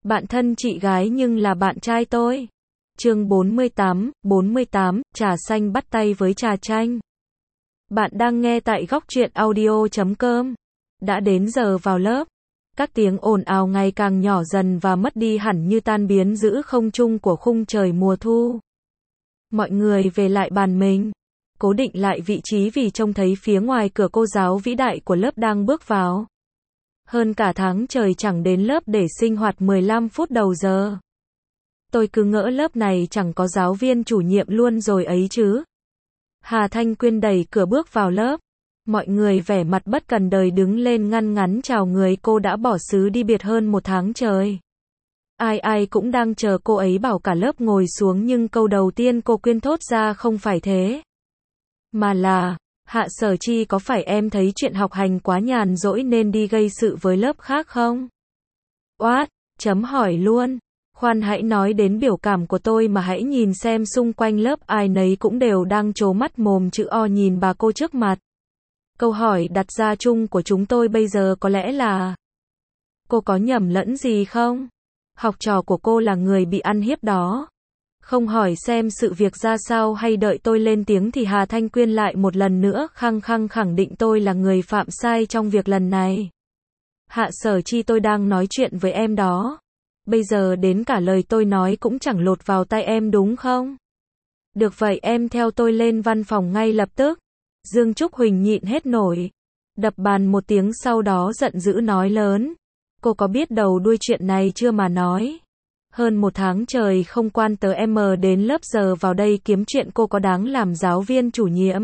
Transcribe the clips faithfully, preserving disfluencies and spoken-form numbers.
Bạn thân chị gái nhưng là bạn trai tôi. Chương bốn mươi tám, bốn mươi tám, trà xanh bắt tay với trà chanh. Bạn đang nghe tại góc truyện audio chấm com. Đã đến giờ vào lớp. Các tiếng ồn ào ngày càng nhỏ dần và mất đi hẳn như tan biến giữa không trung của khung trời mùa thu. Mọi người về lại bàn mình, cố định lại vị trí vì trông thấy phía ngoài cửa cô giáo vĩ đại của lớp đang bước vào. Hơn cả tháng trời chẳng đến lớp để sinh hoạt mười lăm phút đầu giờ. Tôi cứ ngỡ lớp này chẳng có giáo viên chủ nhiệm luôn rồi ấy chứ. Hà Thanh Quyên đẩy cửa bước vào lớp. Mọi người vẻ mặt bất cần đời đứng lên ngăn ngắn chào người cô đã bỏ xứ đi biệt hơn một tháng trời. Ai ai cũng đang chờ cô ấy bảo cả lớp ngồi xuống nhưng câu đầu tiên cô Quyên thốt ra không phải thế. Mà là, Hạ Sở Chi có phải em thấy chuyện học hành quá nhàn rỗi nên đi gây sự với lớp khác không? Oát, chấm hỏi luôn. Khoan hãy nói đến biểu cảm của tôi mà hãy nhìn xem xung quanh lớp ai nấy cũng đều đang trố mắt mồm chữ O nhìn bà cô trước mặt. Câu hỏi đặt ra chung của chúng tôi bây giờ có lẽ là: cô có nhầm lẫn gì không? Học trò của cô là người bị ăn hiếp đó. Không hỏi xem sự việc ra sao hay đợi tôi lên tiếng thì Hà Thanh Quyên lại một lần nữa khăng khăng khẳng định tôi là người phạm sai trong việc lần này. Hạ Sở Chi, tôi đang nói chuyện với em đó. Bây giờ đến cả lời tôi nói cũng chẳng lọt vào tai em đúng không? Được vậy em theo tôi lên văn phòng ngay lập tức. Dương Trúc Huỳnh nhịn hết nổi. Đập bàn một tiếng sau đó giận dữ nói lớn. Cô có biết đầu đuôi chuyện này chưa mà nói? Hơn một tháng trời không quan tớ em đến lớp giờ vào đây kiếm chuyện cô có đáng làm giáo viên chủ nhiệm?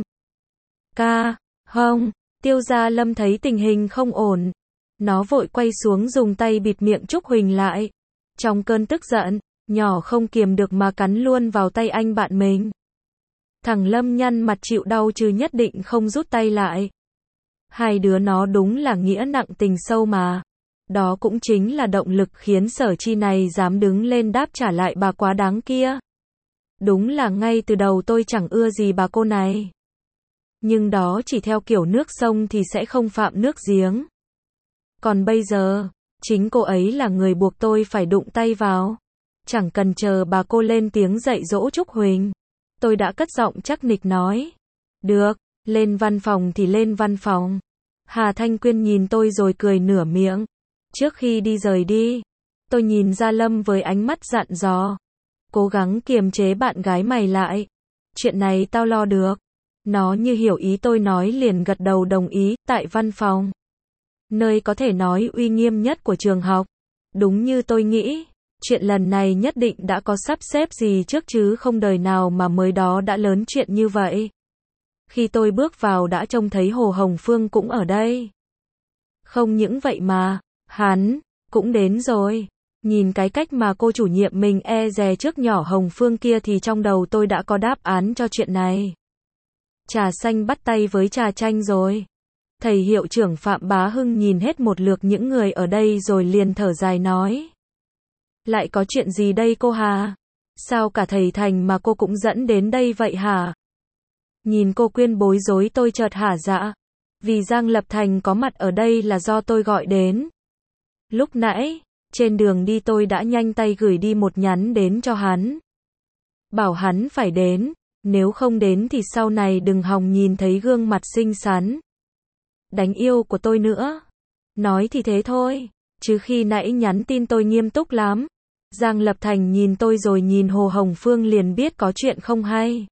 Ca, không, Tiêu Gia Lâm thấy tình hình không ổn. Nó vội quay xuống dùng tay bịt miệng Trúc Huỳnh lại. Trong cơn tức giận, nhỏ không kiềm được mà cắn luôn vào tay anh bạn mình. Thằng Lâm nhăn mặt chịu đau chứ nhất định không rút tay lại. Hai đứa nó đúng là nghĩa nặng tình sâu mà. Đó cũng chính là động lực khiến Sở Chi này dám đứng lên đáp trả lại bà quá đáng kia. Đúng là ngay từ đầu tôi chẳng ưa gì bà cô này. Nhưng đó chỉ theo kiểu nước sông thì sẽ không phạm nước giếng. Còn bây giờ, chính cô ấy là người buộc tôi phải đụng tay vào. Chẳng cần chờ bà cô lên tiếng dạy dỗ Trúc Huỳnh. Tôi đã cất giọng chắc nịch nói. Được, lên văn phòng thì lên văn phòng. Hà Thanh Quyên nhìn tôi rồi cười nửa miệng. Trước khi đi rời đi, tôi nhìn Gia Lâm với ánh mắt dặn dò. Cố gắng kiềm chế bạn gái mày lại. Chuyện này tao lo được. Nó như hiểu ý tôi nói liền gật đầu đồng ý. Tại văn phòng, nơi có thể nói uy nghiêm nhất của trường học. Đúng như tôi nghĩ, chuyện lần này nhất định đã có sắp xếp gì trước chứ không đời nào mà mới đó đã lớn chuyện như vậy. Khi tôi bước vào đã trông thấy Hồ Hồng Phương cũng ở đây. Không những vậy mà, hắn cũng đến rồi. Nhìn cái cách mà cô chủ nhiệm mình e dè trước nhỏ Hồng Phương kia thì trong đầu tôi đã có đáp án cho chuyện này. Trà xanh bắt tay với trà chanh rồi. Thầy hiệu trưởng Phạm Bá Hưng nhìn hết một lượt những người ở đây rồi liền thở dài nói. Lại có chuyện gì đây cô Hà? Sao cả thầy Thành mà cô cũng dẫn đến đây vậy hả? Nhìn cô Quyên bối rối tôi chợt hả dạ. Vì Giang Lập Thành có mặt ở đây là do tôi gọi đến. Lúc nãy, trên đường đi tôi đã nhanh tay gửi đi một nhắn đến cho hắn. Bảo hắn phải đến, nếu không đến thì sau này đừng hòng nhìn thấy gương mặt xinh xắn đánh yêu của tôi nữa. Nói thì thế thôi, chứ khi nãy nhắn tin tôi nghiêm túc lắm. Giang Lập Thành nhìn tôi rồi nhìn Hồ Hồng Phương liền biết có chuyện không hay.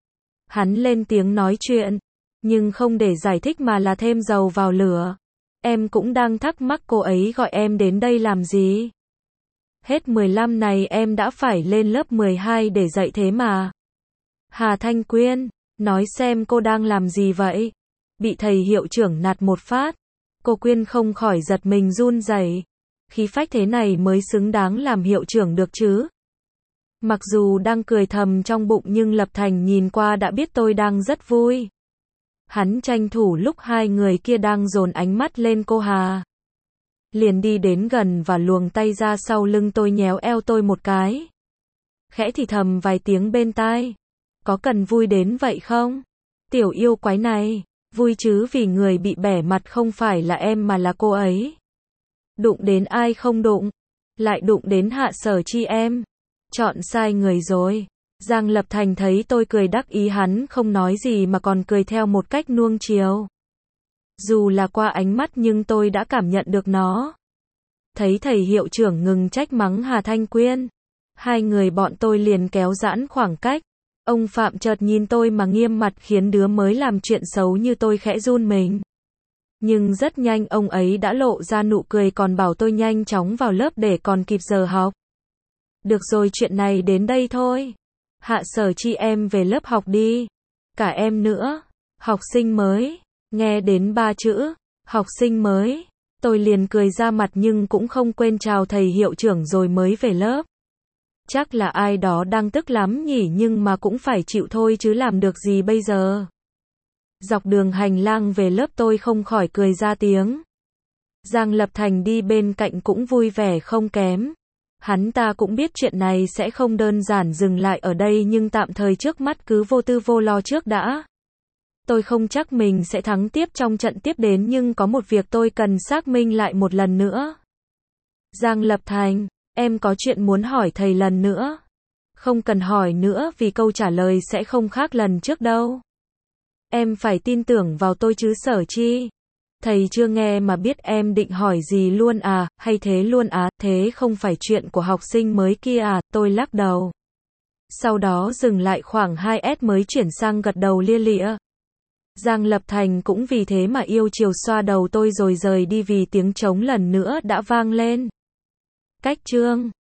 Hắn lên tiếng nói chuyện, nhưng không để giải thích mà là thêm dầu vào lửa. Em cũng đang thắc mắc cô ấy gọi em đến đây làm gì. Hết mười lăm này em đã phải lên lớp mười hai để dạy thế mà. Hà Thanh Quyên, nói xem cô đang làm gì vậy? Bị thầy hiệu trưởng nạt một phát, cô Quyên không khỏi giật mình run rẩy. Khí phách thế này mới xứng đáng làm hiệu trưởng được chứ. Mặc dù đang cười thầm trong bụng nhưng Lập Thành nhìn qua đã biết tôi đang rất vui. Hắn tranh thủ lúc hai người kia đang dồn ánh mắt lên cô Hà. Liền đi đến gần và luồng tay ra sau lưng tôi nhéo eo tôi một cái. Khẽ thì thầm vài tiếng bên tai. Có cần vui đến vậy không? Tiểu yêu quái này, vui chứ vì người bị bẻ mặt không phải là em mà là cô ấy. Đụng đến ai không đụng? lại đụng đến Hạ Sở Chi em. Chọn sai người rồi. Giang Lập Thành thấy tôi cười đắc ý hắn không nói gì mà còn cười theo một cách nuông chiều. Dù là qua ánh mắt nhưng tôi đã cảm nhận được nó. Thấy thầy hiệu trưởng ngừng trách mắng Hà Thanh Quyên. Hai người bọn tôi liền kéo giãn khoảng cách. Ông Phạm chợt nhìn tôi mà nghiêm mặt khiến đứa mới làm chuyện xấu như tôi khẽ run mình. Nhưng rất nhanh ông ấy đã lộ ra nụ cười còn bảo tôi nhanh chóng vào lớp để còn kịp giờ học. Được rồi, chuyện này đến đây thôi. Hạ Sở Chi em về lớp học đi. Cả em nữa. Học sinh mới. Nghe đến ba chữ học sinh mới, tôi liền cười ra mặt nhưng cũng không quên chào thầy hiệu trưởng rồi mới về lớp. Chắc là ai đó đang tức lắm nhỉ, nhưng mà cũng phải chịu thôi chứ làm được gì bây giờ. Dọc đường hành lang về lớp tôi không khỏi cười ra tiếng. Giang Lập Thành đi bên cạnh cũng vui vẻ không kém. Hắn ta cũng biết chuyện này sẽ không đơn giản dừng lại ở đây nhưng tạm thời trước mắt cứ vô tư vô lo trước đã. Tôi không chắc mình sẽ thắng tiếp trong trận tiếp đến nhưng có một việc tôi cần xác minh lại một lần nữa. Giang Lập Thành, em có chuyện muốn hỏi thầy lần nữa. Không cần hỏi nữa vì câu trả lời sẽ không khác lần trước đâu. Em phải tin tưởng vào tôi chứ Sở Chi. Thầy chưa nghe mà biết em định hỏi gì luôn à, hay thế luôn à, thế không phải chuyện của học sinh mới kia à, tôi lắc đầu. Sau đó dừng lại khoảng hai s mới chuyển sang gật đầu lia lịa. Giang Lập Thành cũng vì thế mà yêu chiều xoa đầu tôi rồi rời đi vì tiếng trống lần nữa đã vang lên. Cách chương